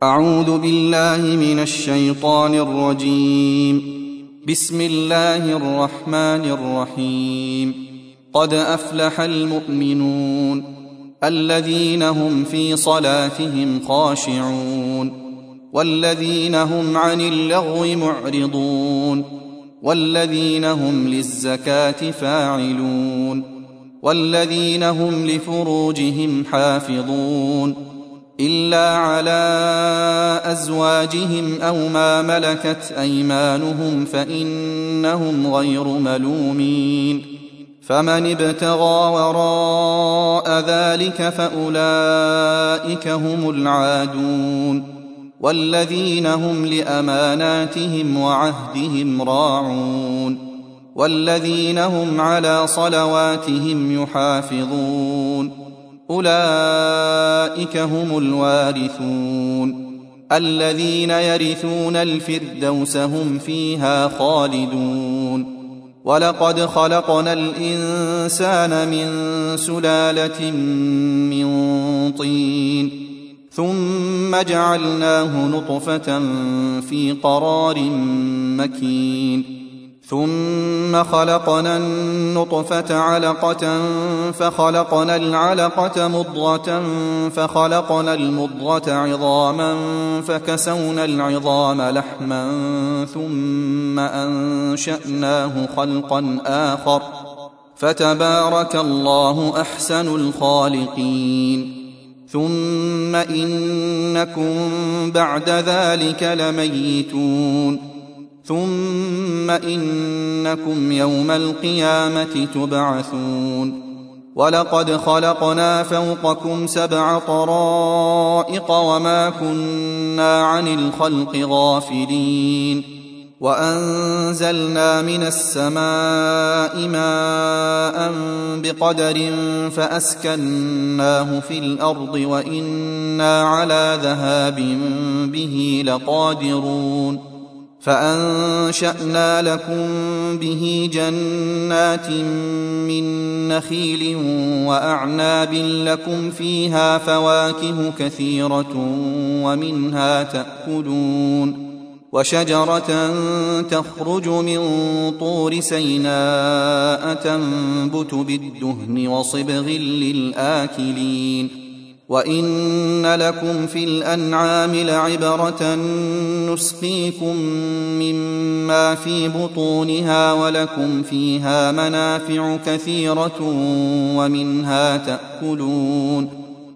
أعوذ بالله من الشيطان الرجيم. بسم الله الرحمن الرحيم. قد أفلح المؤمنون الذين هم في صلاتهم خاشعون والذين هم عن اللغو معرضون والذين هم للزكاة فاعلون والذين هم لفروجهم حافظون إلا على أزواجهم أو ما ملكت أيمانهم فإنهم غير ملومين. فمن ابتغى وراء ذلك فأولئك هم العادون والذين هم لأماناتهم وعهدهم راعون والذين هم على صلواتهم يحافظون أولئك هم الوارثون الذين يرثون الفردوس هم فيها خالدون. ولقد خلقنا الإنسان من سلالة من طين ثم جعلناه نطفة في قرار مكين ثم خلقنا النطفة علقة فخلقنا العلقة مضغة فخلقنا المضغة عظاما فكسونا العظام لحما ثم أنشأناه خلقا آخر فتبارك الله أحسن الخالقين. ثم إنكم بعد ذلك لميتون ثم إنكم يوم القيامة تبعثون. ولقد خلقنا فوقكم 7 طرائق وما كنا عن الخلق غافلين وأنزلنا من السماء ماء بقدر فأسكناه في الأرض وإنا على ذهاب به لقادرون. فأنشأنا لكم به جنات من نخيل وأعناب لكم فيها فواكه كثيرة ومنها تأكلون وشجرة تخرج من طور سيناء تنبت بالدهن وصبغ للآكلين. وإن لكم في الأنعام لعبرة نسقيكم مما في بطونها ولكم فيها منافع كثيرة ومنها تأكلون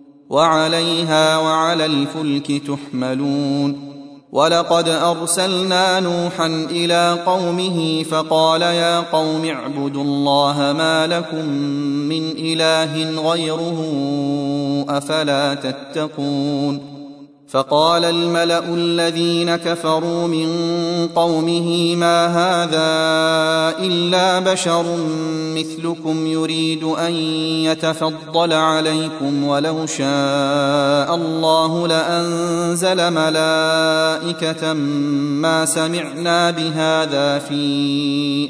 وعليها وعلى الفلك تحملون. ولقد أرسلنا نوحا إلى قومه فقال يا قوم اعبدوا الله ما لكم من إله غيره أفلا تتقون. فقال الملأ الذين كفروا من قومه ما هذا إلا بشر مثلكم يريد أن يتفضل عليكم ولو شاء الله لأنزل ملائكة ما سمعنا بهذا في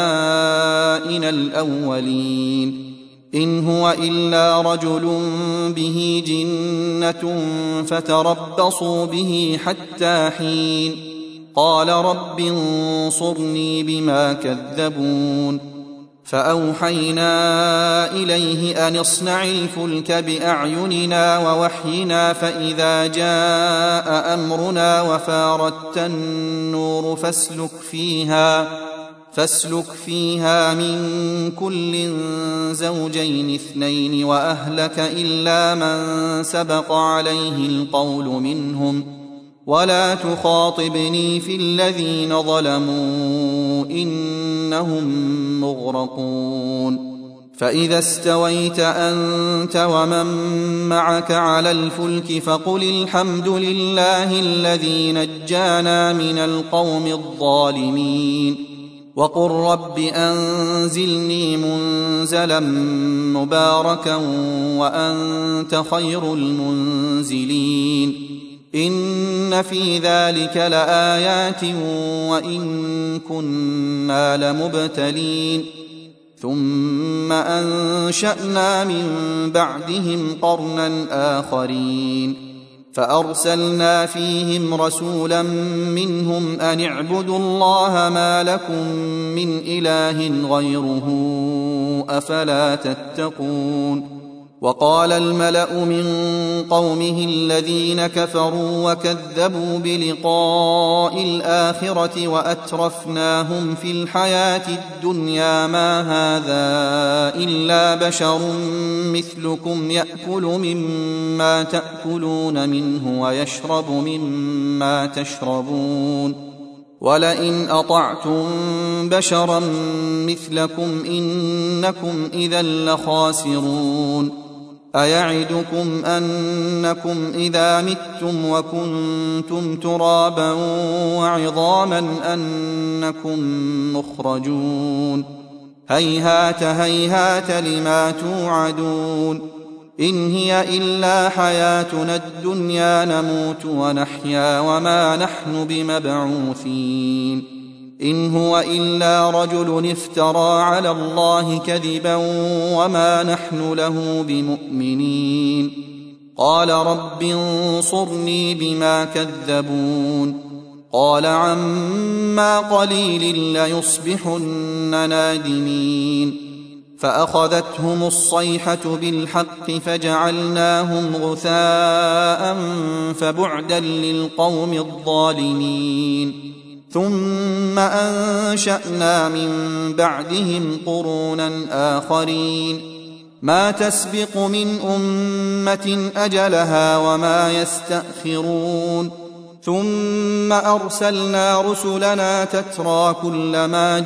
آبائنا الأولين إن هو إلا رجل به جنة فتربصوا به حتى حين. قال رب انصرني بما كذبون. فأوحينا إليه أن اصنع الفلك بأعيننا ووحينا فإذا جاء أمرنا وفاردت النور فاسلك فيها من كل زوجين 2 وأهلك إلا من سبق عليه القول منهم ولا تخاطبني في الذين ظلموا إنهم مغرقون. فإذا استويت أنت ومن معك على الفلك فقل الحمد لله الذي نجانا من القوم الظالمين وقل رب أنزلني منزلا مباركا وأنت خير المنزلين. إن في ذلك لآيات وإن كنا لمبتلين. ثم أنشأنا من بعدهم قرنا آخرين فأرسلنا فيهم رسولا منهم أن اعبدوا الله ما لكم من إله غيره أفلا تتقون. وقال الملأ من قومه الذين كفروا وكذبوا بلقاء الآخرة وأترفناهم في الحياة الدنيا ما هذا إلا بشر مثلكم يأكل مما تأكلون منه ويشرب مما تشربون ولئن أطعتم بشرا مثلكم إنكم إذا لخاسرون. أيعدكم أنكم إذا متم وكنتم ترابا وعظاما أنكم مخرجون. هيهات هيهات لما توعدون. إن هي إلا حياتنا الدنيا نموت ونحيا وما نحن بمبعوثين. إن هو إلا رجل افترى على الله كذبا وما نحن له بمؤمنين. قال رب انصرني بما كذبون. قال عما قليل ليصبحن نادمين. فأخذتهم الصيحة بالحق فجعلناهم غثاء فبعدا للقوم الظالمين. ثم أنشأنا من بعدهم قرونا آخرين ما تسبق من أمة أجلها وما يستأخرون. ثم أرسلنا رسلنا تترى كلما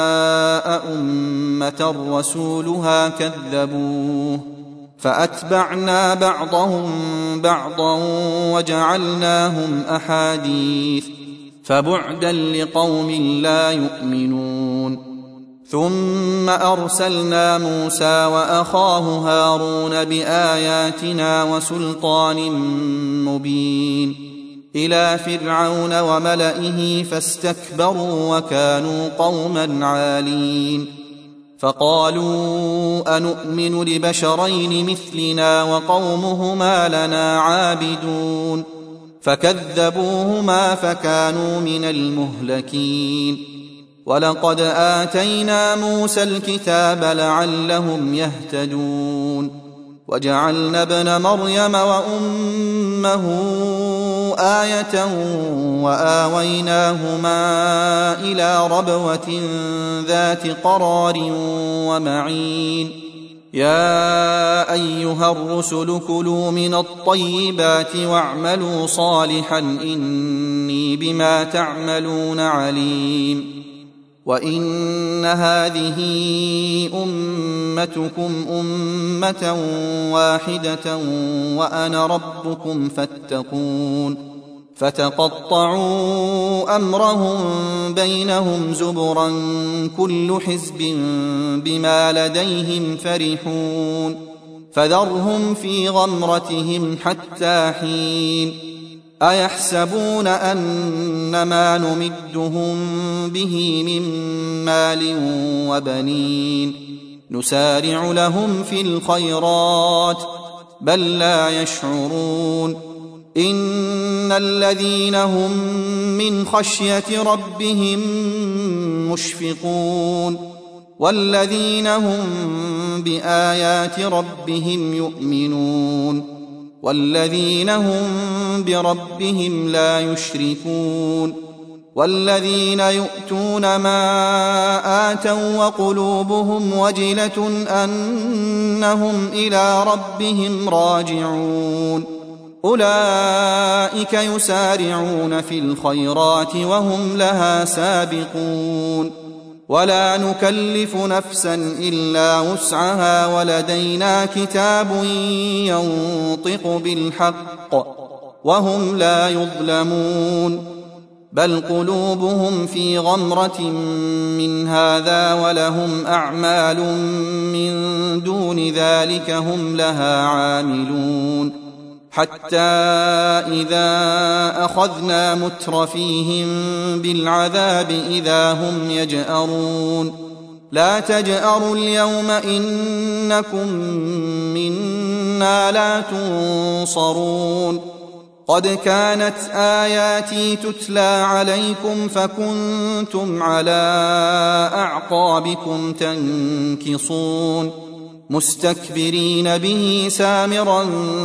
جاء أمة رسولها كذبوه فأتبعنا بعضهم بعضا وجعلناهم أحاديث فبعدا لقوم لا يؤمنون. ثم أرسلنا موسى وأخاه هارون بآياتنا وسلطان مبين إلى فرعون وملئه فاستكبروا وكانوا قوما عالين. فقالوا أنؤمن لبشرين مثلنا وقومهما لنا عابدون فكذبوهما فكانوا من المهلكين. ولقد آتينا موسى الكتاب لعلهم يهتدون. وجعلنا ابن مريم وأمه آية وآويناهما إلى ربوة ذات قرار ومعين. يا أيها الرسل كلوا من الطيبات واعملوا صالحا إني بما تعملون عليم. وإن هذه أمتكم أمة واحدة وأنا ربكم فاتقون. فتقطعوا أمرهم بينهم زبرا كل حزب بما لديهم فرحون. فذرهم في غمرتهم حتى حين. أيحسبون أن ما نمدهم به من مال وبنين نسارع لهم في الخيرات بل لا يشعرون. إن الذين هم من خشية ربهم مشفقون والذين هم بآيات ربهم يؤمنون والذين هم بربهم لا يشركون والذين يؤتون ما آتوا وقلوبهم وجلة أنهم إلى ربهم راجعون أولئك يسارعون في الخيرات وهم لها سابقون. ولا نكلف نفسا إلا وسعها ولدينا كتاب ينطق بالحق وهم لا يظلمون. بل قلوبهم في غمرة من هذا ولهم أعمال من دون ذلك هم لها عاملون. حتى إذا أخذنا مترفيهم بالعذاب إذا هم يجأرون لا تجأروا اليوم إنكم منا لا تنصرون. قد كانت آياتي تتلى عليكم فكنتم على أعقابكم تنكصون مستكبرين به سامرا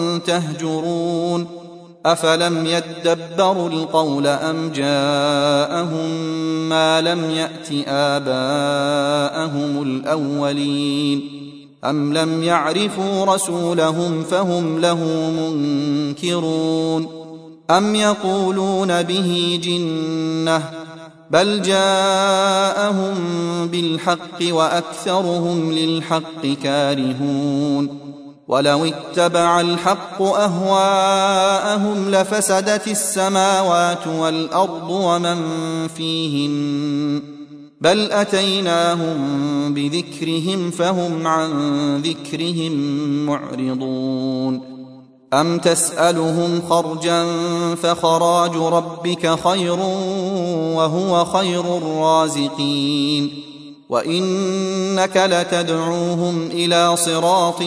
تهجرون أفلم يدبروا القول أم جاءهم ما لم يأت آباءهم الأولين أم لم يعرفوا رسولهم فهم له منكرون أم يقولون به جنة بل جاءهم بالحق وأكثرهم للحق كارهون ولو اتبع الحق أهواءهم لفسدت السماوات والأرض ومن فيهن بل أتيناهم بذكرهم فهم عن ذكرهم معرضون أم تسألهم خرجا فخراج ربك خير وهو خير الرازقين وإنك لتدعوهم إلى صراط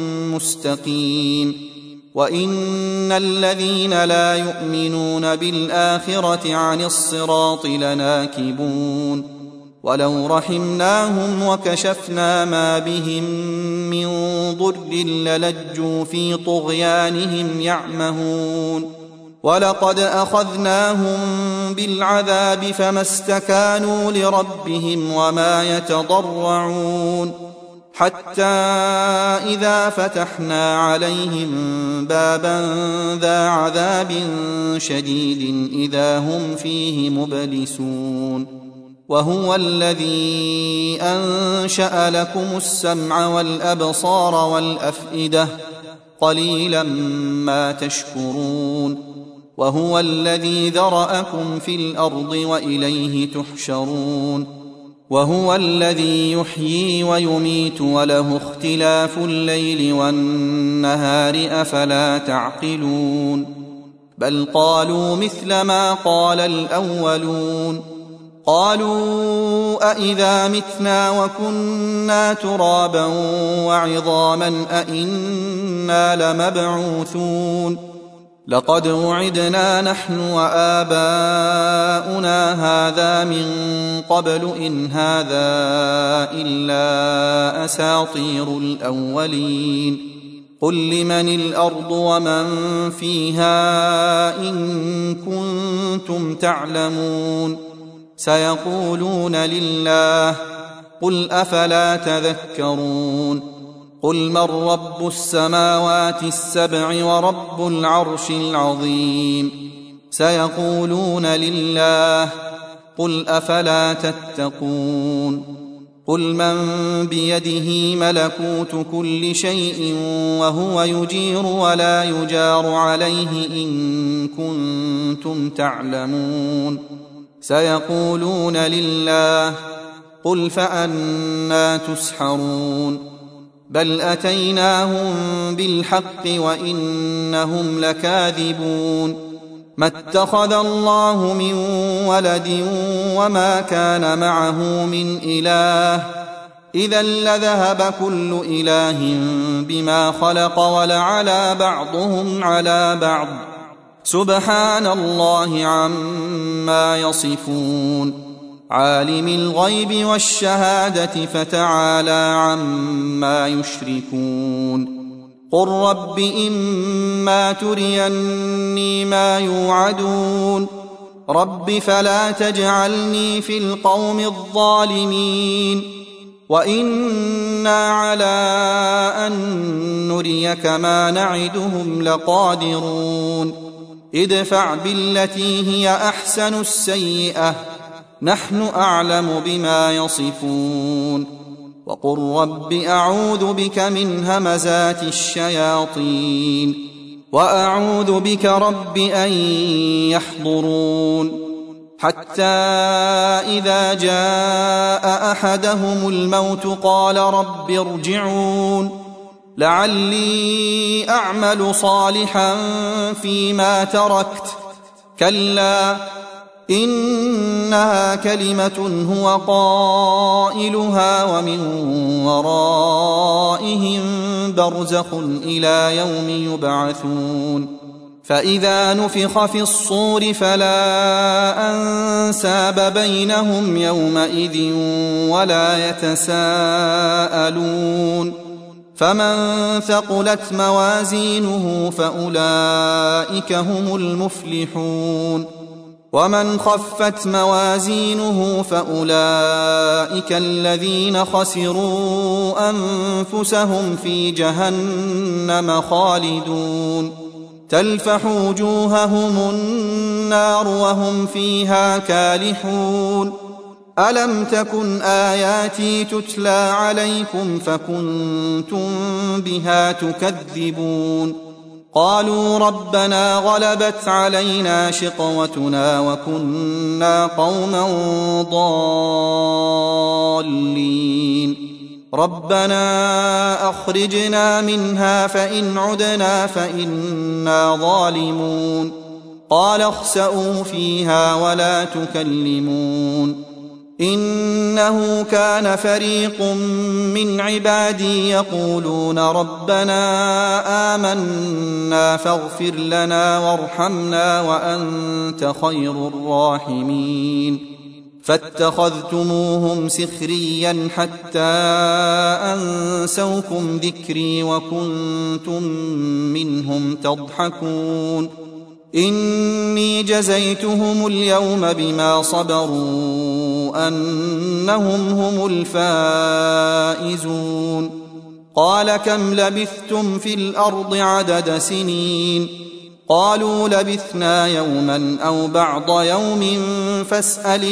مستقيم وإن الذين لا يؤمنون بالآخرة عن الصراط لناكبون ولو رحمناهم وكشفنا ما بهم من ضر للجوا في طغيانهم يعمهون ولقد أخذناهم بالعذاب فما استكانوا لربهم وما يتضرعون حتى إذا فتحنا عليهم بابا ذا عذاب شديد إذا هم فيه مبلسون وهو الذي أنشأ لكم السمع والأبصار والأفئدة قليلا ما تشكرون وهو الذي ذرأكم في الأرض وإليه تحشرون وهو الذي يحيي ويميت وله اختلاف الليل والنهار أفلا تعقلون بل قالوا مثل ما قال الأولون قالوا أإذا متنا وكنا ترابا وعظاما أإنا لمبعوثون لقد وعدنا نحن وآباؤنا هذا من قبل إن هذا إلا أساطير الأولين قل لمن الأرض ومن فيها إن كنتم تعلمون سيقولون لله قل أفلا تذكرون قل من رب السماوات السبع ورب العرش العظيم سيقولون لله قل أفلا تتقون قل من بيده ملكوت كل شيء وهو يجير ولا يجار عليه إن كنتم تعلمون سيقولون لله قل فأنى تسحرون بل أتيناهم بالحق وإنهم لكاذبون ما اتخذ الله من ولد وما كان معه من إله إذا لذهب كل إله بما خلق ولعلى بعضهم على بعض سبحان الله عما يصفون عالم الغيب والشهادة فتعالى عما يشركون قل رب إما تريني ما يوعدون رب فلا تجعلني في القوم الظالمين وإنا على أن نريك ما نعدهم لقادرون ادفع بالتي هي أحسن السيئة نحن أعلم بما يصفون وقل رب أعوذ بك من همزات الشياطين وأعوذ بك رب أن يحضرون حتى إذا جاء أحدهم الموت قال رب ارجعون لعلي أعمل صالحا فيما تركت كلا إنها كلمة هو قائلها ومن ورائهم برزخ إلى يوم يبعثون فإذا نفخ في الصور فلا أنساب بينهم يومئذ ولا يتساءلون فمن ثقلت موازينه فأولئك هم المفلحون ومن خفت موازينه فأولئك الذين خسروا أنفسهم في جهنم خالدون تلفح وجوههم النار وهم فيها كالحون ألم تكن آياتي تتلى عليكم فكنتم بها تكذبون قالوا ربنا غلبت علينا شقوتنا وكنا قوما ضالين ربنا أخرجنا منها فإن عدنا فإنا ظالمون قال اخسئوا فيها ولا تكلمون إنه كان فريق من عبادي يقولون ربنا آمنا فاغفر لنا وارحمنا وأنت خير الراحمين فاتخذتموهم سخريا حتى أنسوكم ذكري وكنتم منهم تضحكون إني جزيتهم اليوم بما صبروا أنهم هم الفائزون قال كم لبثتم في الأرض عدد سنين قالوا لبثنا يوما أو بعض يوم فاسأل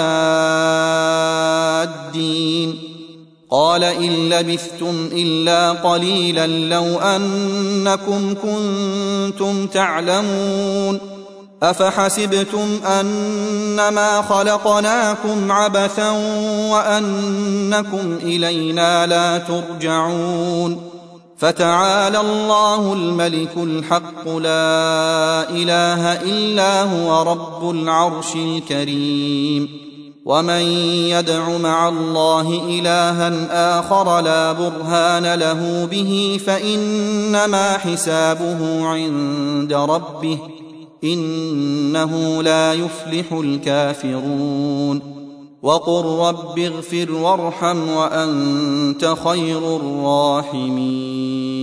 العادين قال إن لبثتم إلا قليلا لو أنكم كنتم تعلمون أفحسبتم أنما خلقناكم عبثا وأنكم إلينا لا ترجعون فتعالى الله الملك الحق لا إله إلا هو رب العرش الكريم ومن يدع مع الله إلها آخر لا برهان له به فإنما حسابه عند ربه إنه لا يفلح الكافرون وقل رب اغفر وارحم وأنت خير الراحمين